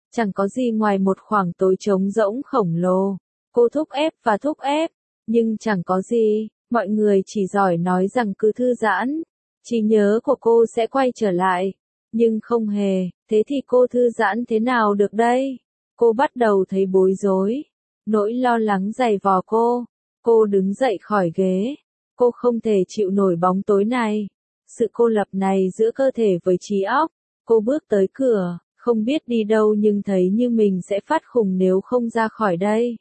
Speaker 1: Chẳng có gì ngoài một khoảng tối trống rỗng khổng lồ. Cô thúc ép và thúc ép, nhưng chẳng có gì, mọi người chỉ giỏi nói rằng cứ thư giãn, trí nhớ của cô sẽ quay trở lại. Nhưng không hề, thế thì cô thư giãn thế nào được đây? Cô bắt đầu thấy bối rối. Nỗi lo lắng dày vò cô. Cô đứng dậy khỏi ghế. Cô không thể chịu nổi bóng tối này. Sự cô lập này giữa cơ thể với trí óc. Cô bước tới cửa, không biết đi đâu nhưng thấy như mình sẽ phát khùng nếu không ra khỏi đây.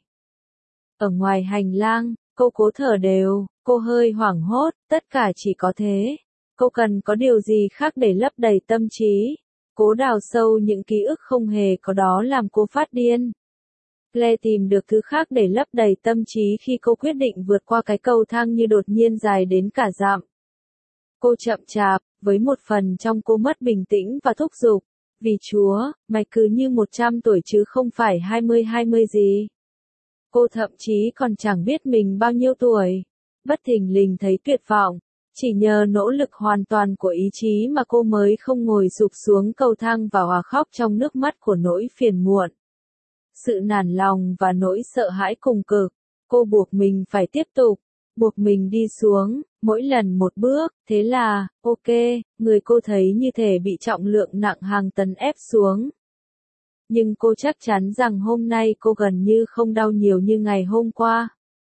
Speaker 1: Ở ngoài hành lang, cô cố thở đều, cô hơi hoảng hốt, tất cả chỉ có thế. Cô cần có điều gì khác để lấp đầy tâm trí. Cố đào sâu những ký ức không hề có đó làm cô phát điên. Claire tìm được thứ khác để lấp đầy tâm trí khi cô quyết định vượt qua cái cầu thang như đột nhiên dài đến cả dặm. Cô chậm chạp, với một phần trong cô mất bình tĩnh và thúc giục. Vì Chúa, mày cứ như một trăm tuổi chứ không phải hai mươi hai mươi gì. Cô thậm chí còn chẳng biết mình bao nhiêu tuổi. Bất thình lình thấy tuyệt vọng. Chỉ nhờ nỗ lực hoàn toàn của ý chí mà cô mới không ngồi sụp xuống cầu thang và hòa khóc trong nước mắt của nỗi phiền muộn. Sự nản lòng và nỗi sợ hãi cùng cực. Cô buộc mình phải tiếp tục. Buộc mình đi xuống, mỗi lần một bước, thế là, ok, người cô thấy như thể bị trọng lượng nặng hàng tấn ép xuống. Nhưng cô chắc chắn rằng hôm nay cô gần như không đau nhiều như ngày hôm qua.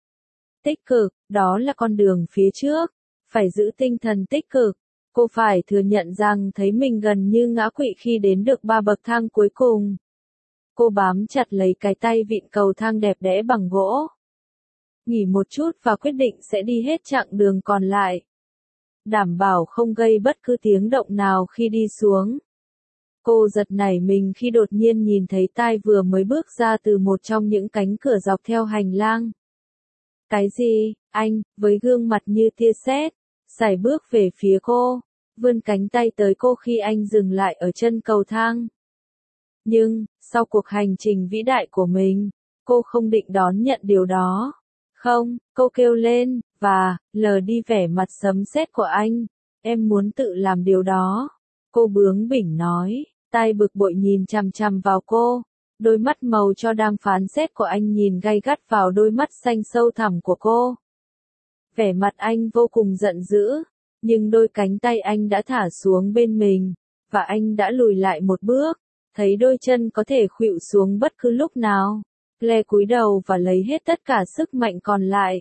Speaker 1: Tích cực, đó là con đường phía trước. Phải giữ tinh thần tích cực. Cô phải thừa nhận rằng thấy mình gần như ngã quỵ khi đến được ba bậc thang cuối cùng. Cô bám chặt lấy cái tay vịn cầu thang đẹp đẽ bằng gỗ. Nghỉ một chút và quyết định sẽ đi hết chặng đường còn lại. Đảm bảo không gây bất cứ tiếng động nào khi đi xuống. Cô giật nảy mình khi đột nhiên nhìn thấy Tai vừa mới bước ra từ một trong những cánh cửa dọc theo hành lang. Cái gì, anh, với gương mặt như tia sét, sải bước về phía cô, vươn cánh tay tới cô khi anh dừng lại ở chân cầu thang. Nhưng, sau cuộc hành trình vĩ đại của mình, cô không định đón nhận điều đó. Không, cô kêu lên, và, lờ đi vẻ mặt sấm sét của anh. Em muốn tự làm điều đó. Cô bướng bỉnh nói, Tai bực bội nhìn chằm chằm vào cô. Đôi mắt màu cho đang phán xét của anh nhìn gay gắt vào đôi mắt xanh sâu thẳm của cô. Vẻ mặt anh vô cùng giận dữ, nhưng đôi cánh tay anh đã thả xuống bên mình, và anh đã lùi lại một bước, thấy đôi chân có thể khuỵu xuống bất cứ lúc nào. Claire cúi đầu và lấy hết tất cả sức mạnh còn lại.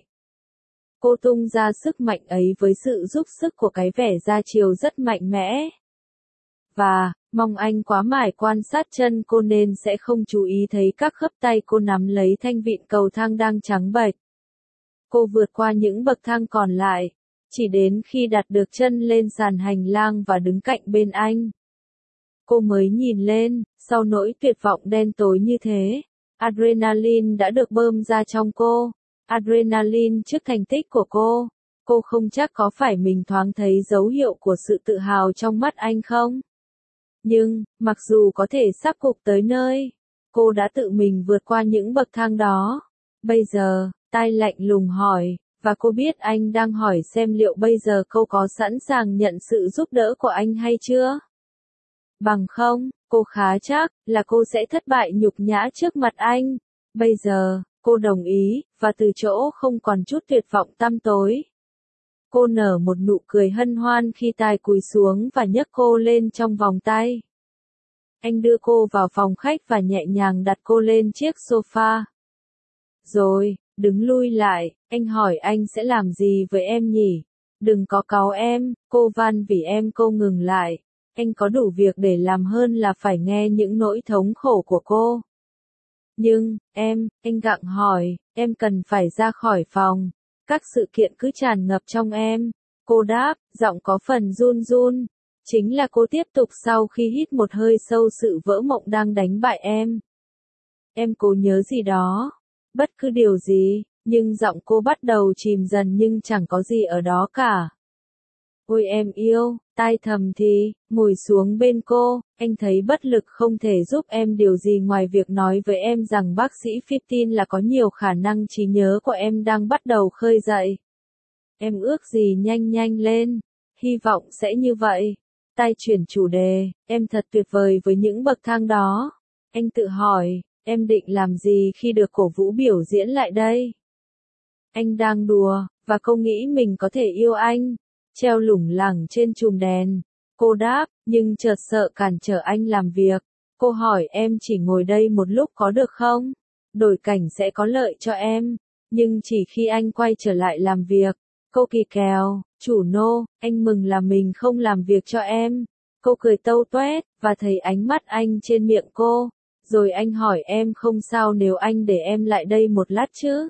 Speaker 1: Cô tung ra sức mạnh ấy với sự giúp sức của cái vẻ ra chiều rất mạnh mẽ. Và, mong anh quá mải quan sát chân cô nên sẽ không chú ý thấy các khớp tay cô nắm lấy thanh vịn cầu thang đang trắng bệch. Cô vượt qua những bậc thang còn lại, chỉ đến khi đặt được chân lên sàn hành lang và đứng cạnh bên anh. Cô mới nhìn lên, sau nỗi tuyệt vọng đen tối như thế, adrenaline đã được bơm ra trong cô. Adrenaline trước thành tích của cô. Cô không chắc có phải mình thoáng thấy dấu hiệu của sự tự hào trong mắt anh không? Nhưng, mặc dù có thể sắp gục tới nơi, cô đã tự mình vượt qua những bậc thang đó. Bây giờ, Tai lạnh lùng hỏi, và cô biết anh đang hỏi xem liệu bây giờ cô có sẵn sàng nhận sự giúp đỡ của anh hay chưa? Bằng không, cô khá chắc là cô sẽ thất bại nhục nhã trước mặt anh. Bây giờ, cô đồng ý, và từ chỗ không còn chút tuyệt vọng tăm tối. Cô nở một nụ cười hân hoan khi Tai cúi xuống và nhấc cô lên trong vòng tay. Anh đưa cô vào phòng khách và nhẹ nhàng đặt cô lên chiếc sofa. Rồi, đứng lui lại, anh hỏi anh sẽ làm gì với em nhỉ? Đừng có cáu em, cô van vì em. Cô ngừng lại. Anh có đủ việc để làm hơn là phải nghe những nỗi thống khổ của cô. Nhưng, em, anh gặng hỏi, em cần phải ra khỏi phòng. Các sự kiện cứ tràn ngập trong em. Cô đáp, giọng có phần run run. Chính là cô tiếp tục sau khi hít một hơi sâu sự vỡ mộng đang đánh bại em. Em cố nhớ gì đó. Bất cứ điều gì, nhưng giọng cô bắt đầu chìm dần nhưng chẳng có gì ở đó cả. Ôi em yêu, Tai thầm thì, ngồi xuống bên cô, anh thấy bất lực không thể giúp em điều gì ngoài việc nói với em rằng bác sĩ Fifteen là có nhiều khả năng trí nhớ của em đang bắt đầu khơi dậy. Em ước gì nhanh nhanh lên, hy vọng sẽ như vậy. Tai chuyển chủ đề, em thật tuyệt vời với những bậc thang đó. Anh tự hỏi, em định làm gì khi được cổ vũ biểu diễn lại đây? Anh đang đùa, và cô nghĩ mình có thể yêu anh, treo lủng lẳng trên chùm đèn. Cô đáp, nhưng chợt sợ cản trở anh làm việc. Cô hỏi em chỉ ngồi đây một lúc có được không? Đổi cảnh sẽ có lợi cho em, nhưng chỉ khi anh quay trở lại làm việc. Cô kỳ kèo, chủ nô, anh mừng là mình không làm việc cho em. Cô cười tâu toét, và thấy ánh mắt anh trên miệng cô. Rồi anh hỏi em không sao nếu anh để em lại đây một lát chứ?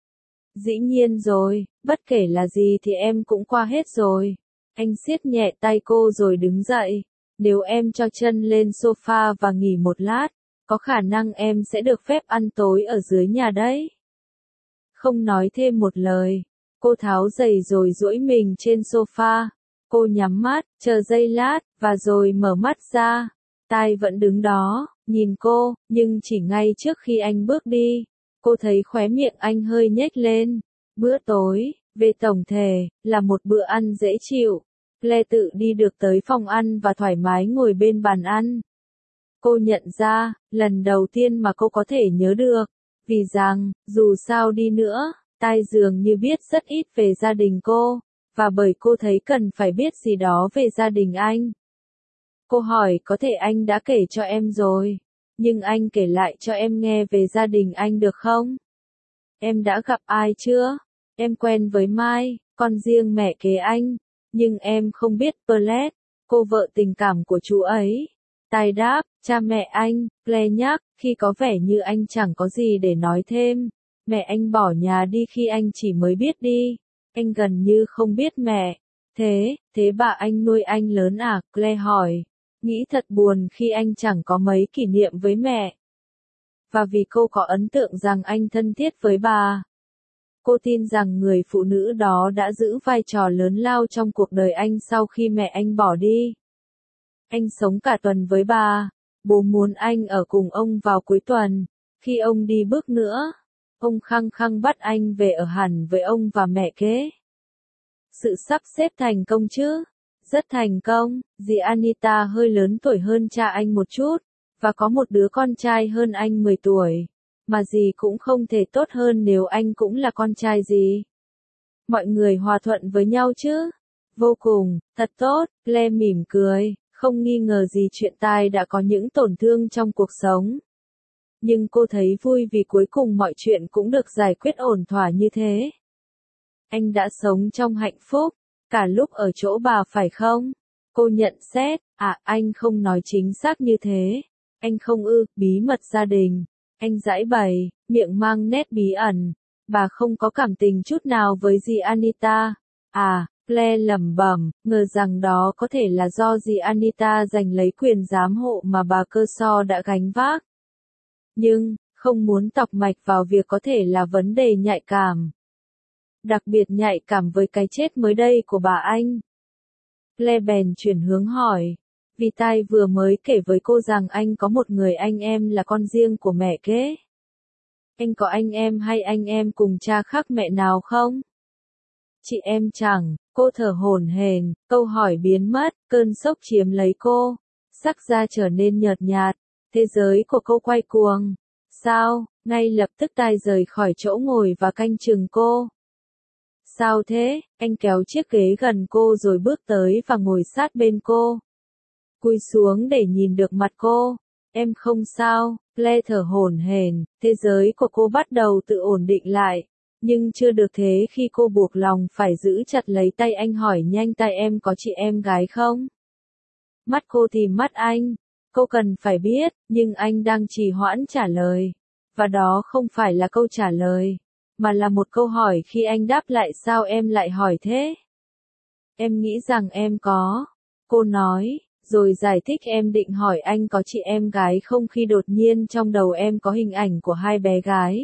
Speaker 1: Dĩ nhiên rồi, bất kể là gì thì em cũng qua hết rồi. Anh siết nhẹ tay cô rồi đứng dậy. Nếu em cho chân lên sofa và nghỉ một lát, có khả năng em sẽ được phép ăn tối ở dưới nhà đấy. Không nói thêm một lời, cô tháo giày rồi duỗi mình trên sofa. Cô nhắm mắt, chờ giây lát, và rồi mở mắt ra. Tai vẫn đứng đó, nhìn cô, nhưng chỉ ngay trước khi anh bước đi. Cô thấy khóe miệng anh hơi nhếch lên. Bữa tối, về tổng thể, là một bữa ăn dễ chịu. Claire tự đi được tới phòng ăn và thoải mái ngồi bên bàn ăn. Cô nhận ra, lần đầu tiên mà cô có thể nhớ được, vì rằng, dù sao đi nữa, Tai dường như biết rất ít về gia đình cô, và bởi cô thấy cần phải biết gì đó về gia đình anh. Cô hỏi có thể anh đã kể cho em rồi, nhưng anh kể lại cho em nghe về gia đình anh được không? Em đã gặp ai chưa? Em quen với Mai, con riêng mẹ kế anh, nhưng em không biết Paulette, cô vợ tình cảm của chú ấy. Tai đáp, cha mẹ anh, Claire nhắc, khi có vẻ như anh chẳng có gì để nói thêm. Mẹ anh bỏ nhà đi khi anh chỉ mới biết đi. Anh gần như không biết mẹ. Thế, thế bà anh nuôi anh lớn à? Claire hỏi. Nghĩ thật buồn khi anh chẳng có mấy kỷ niệm với mẹ. Và vì cô có ấn tượng rằng anh thân thiết với bà. Cô tin rằng người phụ nữ đó đã giữ vai trò lớn lao trong cuộc đời anh sau khi mẹ anh bỏ đi. Anh sống cả tuần với bà. Bố muốn anh ở cùng ông vào cuối tuần. Khi ông đi bước nữa, ông khăng khăng bắt anh về ở hẳn với ông và mẹ kế. Sự sắp xếp thành công chứ? Rất thành công. Dì Anita hơi lớn tuổi hơn cha anh một chút, và có một đứa con trai hơn anh mười tuổi. Mà dì cũng không thể tốt hơn nếu anh cũng là con trai dì. Mọi người hòa thuận với nhau chứ? Vô cùng, thật tốt. Claire mỉm cười, không nghi ngờ gì chuyện Tai đã có những tổn thương trong cuộc sống. Nhưng cô thấy vui vì cuối cùng mọi chuyện cũng được giải quyết ổn thỏa như thế. Anh đã sống trong hạnh phúc, cả lúc ở chỗ bà phải không? Cô nhận xét, à, anh không nói chính xác như thế. Anh không ư, bí mật gia đình. Anh giãi bày, miệng mang nét bí ẩn. Bà không có cảm tình chút nào với dì Anita. À, Claire lẩm bẩm, ngờ rằng đó có thể là do dì Anita giành lấy quyền giám hộ mà bà Kershaw đã gánh vác. Nhưng, không muốn tọc mạch vào việc có thể là vấn đề nhạy cảm. Đặc biệt nhạy cảm với cái chết mới đây của bà anh. Claire bèn chuyển hướng hỏi. Vì Tai vừa mới kể với cô rằng anh có một người anh em là con riêng của mẹ kế. Anh có anh em hay anh em cùng cha khác mẹ nào không? Chị em chẳng, cô thở hổn hển, câu hỏi biến mất, cơn sốc chiếm lấy cô. Sắc da trở nên nhợt nhạt, thế giới của cô quay cuồng. Sao? Ngay lập tức Tai rời khỏi chỗ ngồi và canh chừng cô. Sao thế? Anh kéo chiếc ghế gần cô rồi bước tới và ngồi sát bên cô. Cúi xuống để nhìn được mặt cô. Em không sao, Claire thở hổn hển, thế giới của cô bắt đầu tự ổn định lại. Nhưng chưa được thế khi cô buộc lòng phải giữ chặt lấy tay anh hỏi nhanh tay em có chị em gái không? Mắt cô tìm mắt anh. Cô cần phải biết, nhưng anh đang trì hoãn trả lời. Và đó không phải là câu trả lời, mà là một câu hỏi khi anh đáp lại sao em lại hỏi thế? Em nghĩ rằng em có. Cô nói, rồi giải thích em định hỏi anh có chị em gái không khi đột nhiên trong đầu em có hình ảnh của hai bé gái.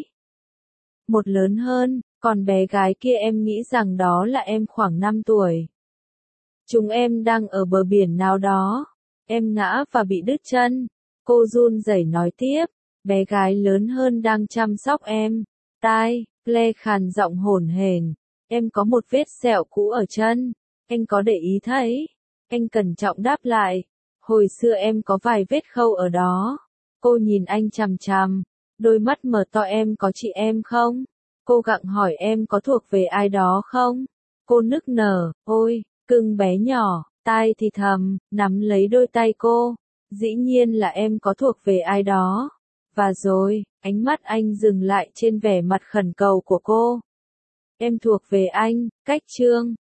Speaker 1: Một lớn hơn, còn bé gái kia em nghĩ rằng đó là em khoảng năm tuổi. Chúng em đang ở bờ biển nào đó. Em ngã và bị đứt chân. Cô run rẩy nói tiếp, bé gái lớn hơn đang chăm sóc em. Tai, Claire khàn giọng hổn hển, em có một vết sẹo cũ ở chân. Anh có để ý thấy? Anh cẩn trọng đáp lại, hồi xưa em có vài vết khâu ở đó. Cô nhìn anh chằm chằm, đôi mắt mở to em có chị em không? Cô gặng hỏi em có thuộc về ai đó không? Cô nức nở, ôi, cưng bé nhỏ, tai thì thầm, nắm lấy đôi tay cô. Dĩ nhiên là em có thuộc về ai đó. Và rồi, ánh mắt anh dừng lại trên vẻ mặt khẩn cầu của cô. Em thuộc về anh, cách Trương.